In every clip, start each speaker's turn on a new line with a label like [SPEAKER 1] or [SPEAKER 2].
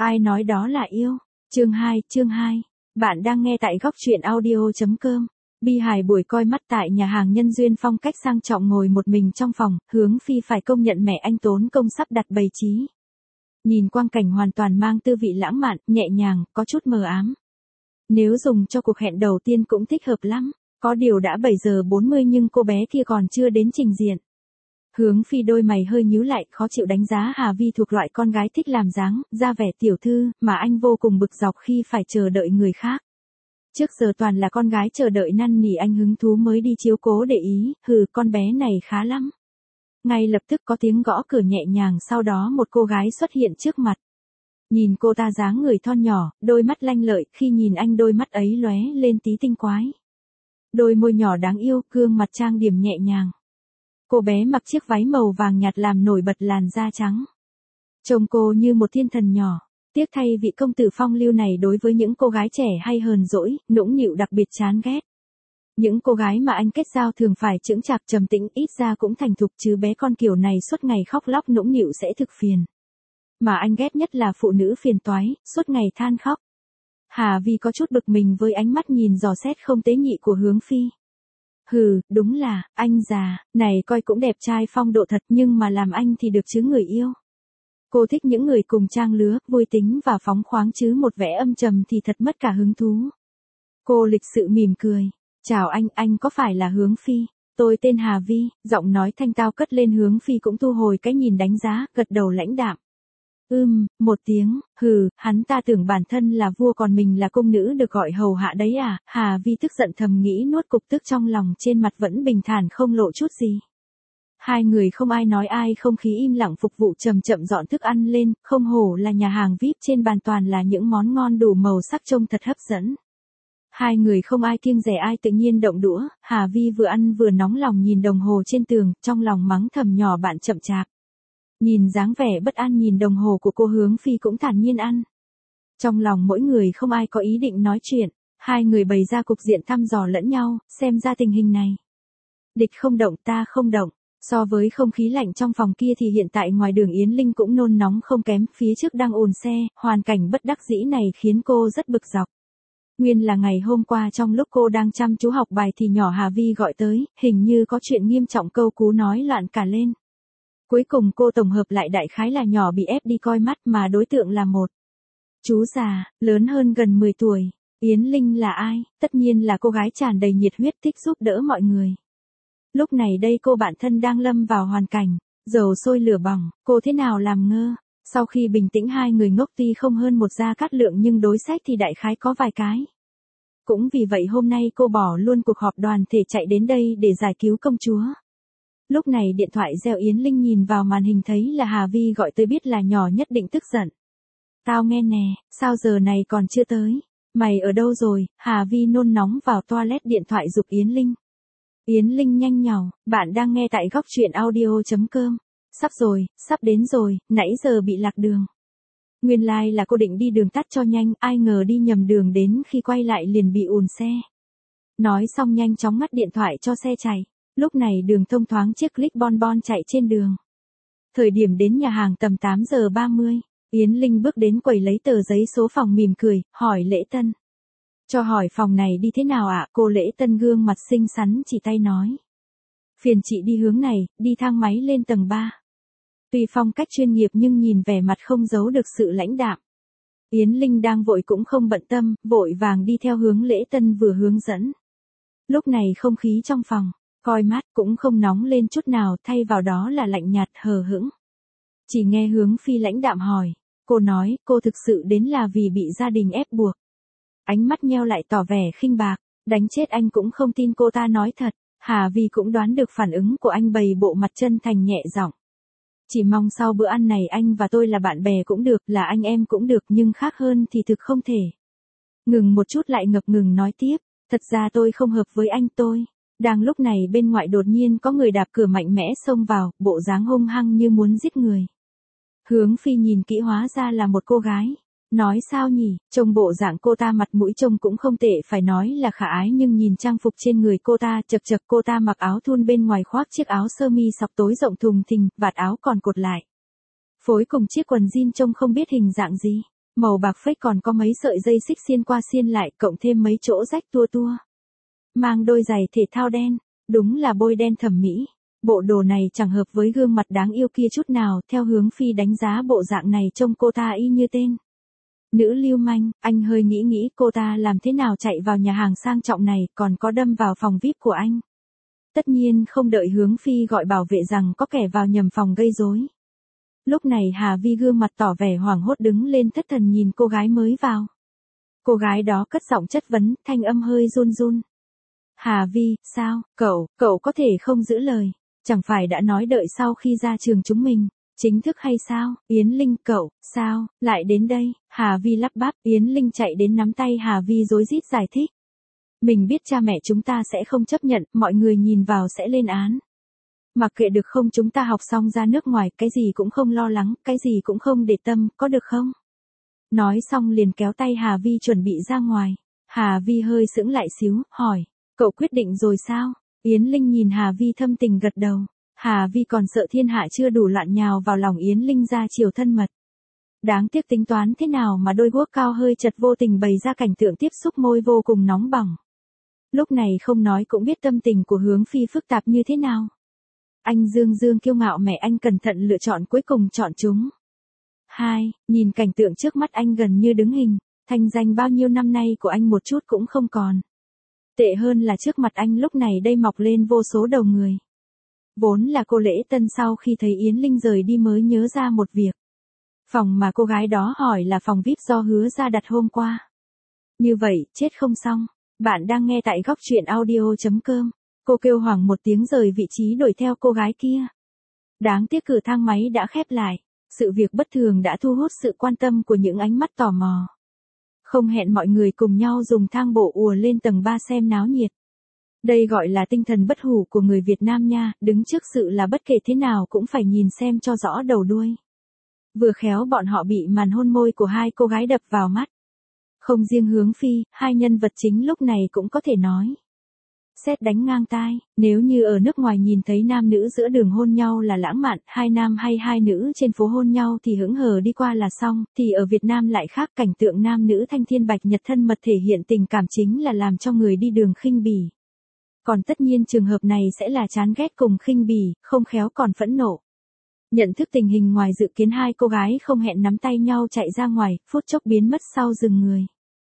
[SPEAKER 1] Ai nói đó là yêu? Chương 2. Bạn đang nghe tại góc truyện audio.com. Bi hài buổi coi mắt tại nhà hàng Nhân Duyên phong cách sang trọng ngồi một mình trong phòng, Hướng Phi phải công nhận mẹ anh tốn công sắp đặt bày trí. Nhìn quang cảnh hoàn toàn mang tư vị lãng mạn, nhẹ nhàng, có chút mờ ám. Nếu dùng cho cuộc hẹn đầu tiên cũng thích hợp lắm, có điều đã 7 giờ 40 nhưng cô bé kia còn chưa đến trình diện. Hướng Phi đôi mày hơi nhíu lại, khó chịu đánh giá Hà Vi thuộc loại con gái thích làm dáng, ra vẻ tiểu thư, mà anh vô cùng bực dọc khi phải chờ đợi người khác. Trước giờ toàn là con gái chờ đợi năn nỉ anh hứng thú mới đi chiếu cố để ý, con bé này khá lắm. Ngay lập tức có tiếng gõ cửa nhẹ nhàng, sau đó một cô gái xuất hiện trước mặt. Nhìn cô ta dáng người thon nhỏ, đôi mắt lanh lợi, khi nhìn anh đôi mắt ấy lóe lên tí tinh quái. Đôi môi nhỏ đáng yêu, gương mặt trang điểm nhẹ nhàng. Cô bé mặc chiếc váy màu vàng nhạt làm nổi bật làn da trắng. Trông cô như một thiên thần nhỏ. Tiếc thay vị công tử phong lưu này đối với những cô gái trẻ hay hờn dỗi, nũng nịu đặc biệt chán ghét. Những cô gái mà anh kết giao thường phải chững chạc trầm tĩnh, ít ra cũng thành thục, chứ bé con kiểu này suốt ngày khóc lóc nũng nịu sẽ thực phiền. Mà anh ghét nhất là phụ nữ phiền toái, suốt ngày than khóc. Hà Vi có chút bực mình với ánh mắt nhìn dò xét không tế nhị của Hướng Phi. Đúng là, anh già, này coi cũng đẹp trai phong độ thật, nhưng mà làm anh thì được chứ người yêu. Cô thích những người cùng trang lứa, vui tính và phóng khoáng, chứ một vẻ âm trầm thì thật mất cả hứng thú. Cô lịch sự mỉm cười. Chào anh có phải là Hướng Phi? Tôi tên Hà Vi, giọng nói thanh tao cất lên. Hướng Phi cũng thu hồi cái nhìn đánh giá, gật đầu lãnh đạm. Một tiếng, hắn ta tưởng bản thân là vua còn mình là công nữ được gọi hầu hạ đấy à? Hà Vi tức giận thầm nghĩ, nuốt cục tức trong lòng, trên mặt vẫn bình thản không lộ chút gì. Hai người không ai nói ai, không khí im lặng, phục vụ chậm chậm dọn thức ăn lên, không hổ là nhà hàng VIP, trên bàn toàn là những món ngon đủ màu sắc trông thật hấp dẫn. Hai người không ai kiêng dè ai, tự nhiên động đũa, Hà Vi vừa ăn vừa nóng lòng nhìn đồng hồ trên tường, trong lòng mắng thầm nhỏ bạn chậm chạp. Nhìn dáng vẻ bất an nhìn đồng hồ của cô, Hướng Phi cũng thản nhiên ăn. Trong lòng mỗi người không ai có ý định nói chuyện, hai người bày ra cục diện thăm dò lẫn nhau, xem ra tình hình này. Địch không động ta không động, so với không khí lạnh trong phòng kia thì hiện tại ngoài đường Yến Linh cũng nôn nóng không kém, phía trước đang ùn xe, hoàn cảnh bất đắc dĩ này khiến cô rất bực dọc. Nguyên là ngày hôm qua trong lúc cô đang chăm chú học bài thì nhỏ Hà Vi gọi tới, hình như có chuyện nghiêm trọng, câu cú nói loạn cả lên. Cuối cùng cô tổng hợp lại đại khái là nhỏ bị ép đi coi mắt, mà đối tượng là một chú già, lớn hơn gần 10 tuổi. Yến Linh là ai? Tất nhiên là cô gái tràn đầy nhiệt huyết, thích giúp đỡ mọi người. Lúc này đây cô bản thân đang lâm vào hoàn cảnh dầu sôi lửa bỏng, cô thế nào làm ngơ. Sau khi bình tĩnh, hai người ngốc tuy không hơn một Gia Cát Lượng nhưng đối sách thì đại khái có vài cái. Cũng vì vậy hôm nay cô bỏ luôn cuộc họp đoàn thể chạy đến đây để giải cứu công chúa. Lúc này điện thoại reo, Yến Linh nhìn vào màn hình thấy là Hà Vi gọi tới, biết là nhỏ nhất định tức giận. Tao nghe nè, sao giờ này còn chưa tới? Mày ở đâu rồi? Hà Vi nôn nóng vào toilet, điện thoại giục Yến Linh. Yến Linh nhanh nhảu, bạn đang nghe tại góc truyện audio.com. Sắp rồi, sắp đến rồi, nãy giờ bị lạc đường. Nguyên lai là cô định đi đường tắt cho nhanh, ai ngờ đi nhầm đường, đến khi quay lại liền bị ùn xe. Nói xong nhanh chóng ngắt điện thoại cho xe chạy. Lúc này đường thông thoáng, chiếc click bon bon chạy trên đường. Thời điểm đến nhà hàng tầm 8 giờ 30, Yến Linh bước đến quầy lấy tờ giấy số phòng, mỉm cười, hỏi Lễ Tân. Cho hỏi phòng này đi thế nào ạ? Cô Lễ Tân gương mặt xinh xắn chỉ tay nói. Phiền chị đi hướng này, đi thang máy lên tầng 3. Tuy phong cách chuyên nghiệp nhưng nhìn vẻ mặt không giấu được sự lãnh đạm. Yến Linh đang vội cũng không bận tâm, vội vàng đi theo hướng Lễ Tân vừa hướng dẫn. Lúc này không khí trong phòng, coi mắt cũng không nóng lên chút nào, thay vào đó là lạnh nhạt hờ hững. Chỉ nghe Hướng Phi lãnh đạm hỏi, cô nói cô thực sự đến là vì bị gia đình ép buộc. Ánh mắt nheo lại tỏ vẻ khinh bạc, đánh chết anh cũng không tin cô ta nói thật. Hà Vi cũng đoán được phản ứng của anh, bày bộ mặt chân thành nhẹ giọng. Chỉ mong sau bữa ăn này anh và tôi là bạn bè cũng được, là anh em cũng được, nhưng khác hơn thì thực không thể. Ngừng một chút lại ngập ngừng nói tiếp, thật ra tôi không hợp với anh tôi. Đang lúc này bên ngoài đột nhiên có người đạp cửa mạnh mẽ xông vào, bộ dáng hung hăng như muốn giết người. Hướng Phi nhìn kỹ hóa ra là một cô gái. Nói sao nhỉ, trông bộ dạng cô ta, mặt mũi trông cũng không tệ, phải nói là khả ái, nhưng nhìn trang phục trên người cô ta, chật chật, cô ta mặc áo thun, bên ngoài khoác chiếc áo sơ mi sọc tối rộng thùng thình, vạt áo còn cột lại. Phối cùng chiếc quần jean trông không biết hình dạng gì. Màu bạc phết còn có mấy sợi dây xích xiên qua xiên lại, cộng thêm mấy chỗ rách tua tua. Mang đôi giày thể thao đen, đúng là bôi đen thẩm mỹ. Bộ đồ này chẳng hợp với gương mặt đáng yêu kia chút nào, theo Hướng Phi đánh giá bộ dạng này trông cô ta y như tên nữ lưu manh. Anh hơi nghĩ cô ta làm thế nào chạy vào nhà hàng sang trọng này, còn có đâm vào phòng VIP của anh. Tất nhiên không đợi Hướng Phi gọi bảo vệ rằng có kẻ vào nhầm phòng gây rối. Lúc này Hà Vi gương mặt tỏ vẻ hoảng hốt đứng lên thất thần nhìn cô gái mới vào. Cô gái đó cất giọng chất vấn, thanh âm hơi run run. Hà Vi, sao, cậu có thể không giữ lời, chẳng phải đã nói đợi sau khi ra trường chúng mình, chính thức hay sao? Yến Linh, cậu, sao, lại đến đây? Hà Vi lắp bắp, Yến Linh chạy đến nắm tay Hà Vi rối rít giải thích. Mình biết cha mẹ chúng ta sẽ không chấp nhận, mọi người nhìn vào sẽ lên án. Mặc kệ được không, chúng ta học xong ra nước ngoài, cái gì cũng không lo lắng, cái gì cũng không để tâm, có được không? Nói xong liền kéo tay Hà Vi chuẩn bị ra ngoài. Hà Vi hơi sững lại xíu, hỏi, cậu quyết định rồi sao? Yến Linh nhìn Hà Vi thâm tình gật đầu. Hà Vi còn sợ thiên hạ chưa đủ loạn nhào vào lòng Yến Linh ra chiều thân mật. Đáng tiếc tính toán thế nào mà đôi guốc cao hơi chật vô tình bày ra cảnh tượng tiếp xúc môi vô cùng nóng bỏng. Lúc này không nói cũng biết tâm tình của Hướng Phi phức tạp như thế nào. Anh dương kiêu ngạo, mẹ anh cẩn thận lựa chọn, cuối cùng chọn chúng. 2. Nhìn cảnh tượng trước mắt anh gần như đứng hình, thanh danh bao nhiêu năm nay của anh một chút cũng không còn. Tệ hơn là trước mặt anh lúc này đây mọc lên vô số đầu người. Vốn là cô Lễ Tân sau khi thấy Yến Linh rời đi mới nhớ ra một việc. Phòng mà cô gái đó hỏi là phòng VIP do Hứa ra đặt hôm qua. Như vậy, chết không xong. Bạn đang nghe tại góc truyện audio.com. Cô kêu hoảng một tiếng rời vị trí đuổi theo cô gái kia. Đáng tiếc cửa thang máy đã khép lại. Sự việc bất thường đã thu hút sự quan tâm của những ánh mắt tò mò. Không hẹn mọi người cùng nhau dùng thang bộ ùa lên tầng 3 xem náo nhiệt. Đây gọi là tinh thần bất hủ của người Việt Nam nha, đứng trước sự là bất kể thế nào cũng phải nhìn xem cho rõ đầu đuôi. Vừa khéo bọn họ bị màn hôn môi của hai cô gái đập vào mắt. Không riêng Hướng Phi, hai nhân vật chính lúc này cũng có thể nói. Sét đánh ngang tai, nếu như ở nước ngoài nhìn thấy nam nữ giữa đường hôn nhau là lãng mạn, hai nam hay hai nữ trên phố hôn nhau thì hững hờ đi qua là xong, thì ở Việt Nam lại khác, cảnh tượng nam nữ thanh thiên bạch nhật thân mật thể hiện tình cảm chính là làm cho người đi đường khinh bỉ. Còn tất nhiên trường hợp này sẽ là chán ghét cùng khinh bỉ, không khéo còn phẫn nộ. Nhận thức tình hình ngoài dự kiến, hai cô gái không hẹn nắm tay nhau chạy ra ngoài, phút chốc biến mất sau rừng người.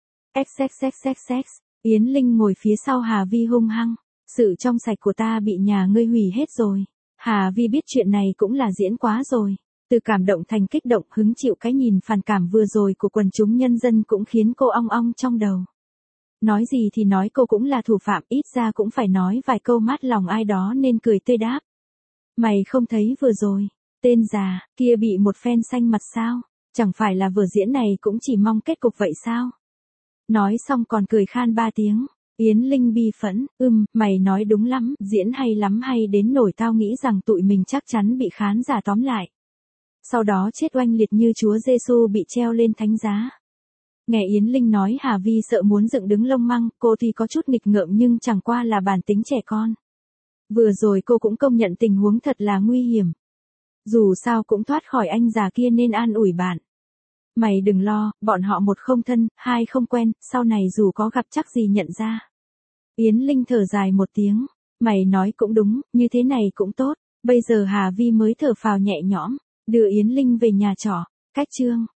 [SPEAKER 1] XXXXX, Yến Linh ngồi phía sau Hà Vi hung hăng. Sự trong sạch của ta bị nhà ngươi hủy hết rồi. Hà Vi biết chuyện này cũng là diễn quá rồi. Từ cảm động thành kích động, hứng chịu cái nhìn phản cảm vừa rồi của quần chúng nhân dân cũng khiến cô ong ong trong đầu. Nói gì thì nói, cô cũng là thủ phạm, ít ra cũng phải nói vài câu mát lòng ai đó nên cười tươi đáp. Mày không thấy vừa rồi, tên già kia bị một phen xanh mặt sao? Chẳng phải là vở diễn này cũng chỉ mong kết cục vậy sao? Nói xong còn cười khan 3 tiếng. Yến Linh bi phẫn, mày nói đúng lắm, diễn hay lắm, hay đến nổi tao nghĩ rằng tụi mình chắc chắn bị khán giả tóm lại. Sau đó chết oanh liệt như Chúa Giêsu bị treo lên thánh giá. Nghe Yến Linh nói Hà Vi sợ muốn dựng đứng lông măng, cô thì có chút nghịch ngợm nhưng chẳng qua là bản tính trẻ con. Vừa rồi cô cũng công nhận tình huống thật là nguy hiểm. Dù sao cũng thoát khỏi anh già kia nên an ủi bạn. Mày đừng lo, bọn họ một không thân, hai không quen, sau này dù có gặp chắc gì nhận ra. Yến Linh thở dài một tiếng, mày nói cũng đúng, như thế này cũng tốt. Bây giờ Hà Vi mới thở phào nhẹ nhõm, đưa Yến Linh về nhà trọ. Cách chương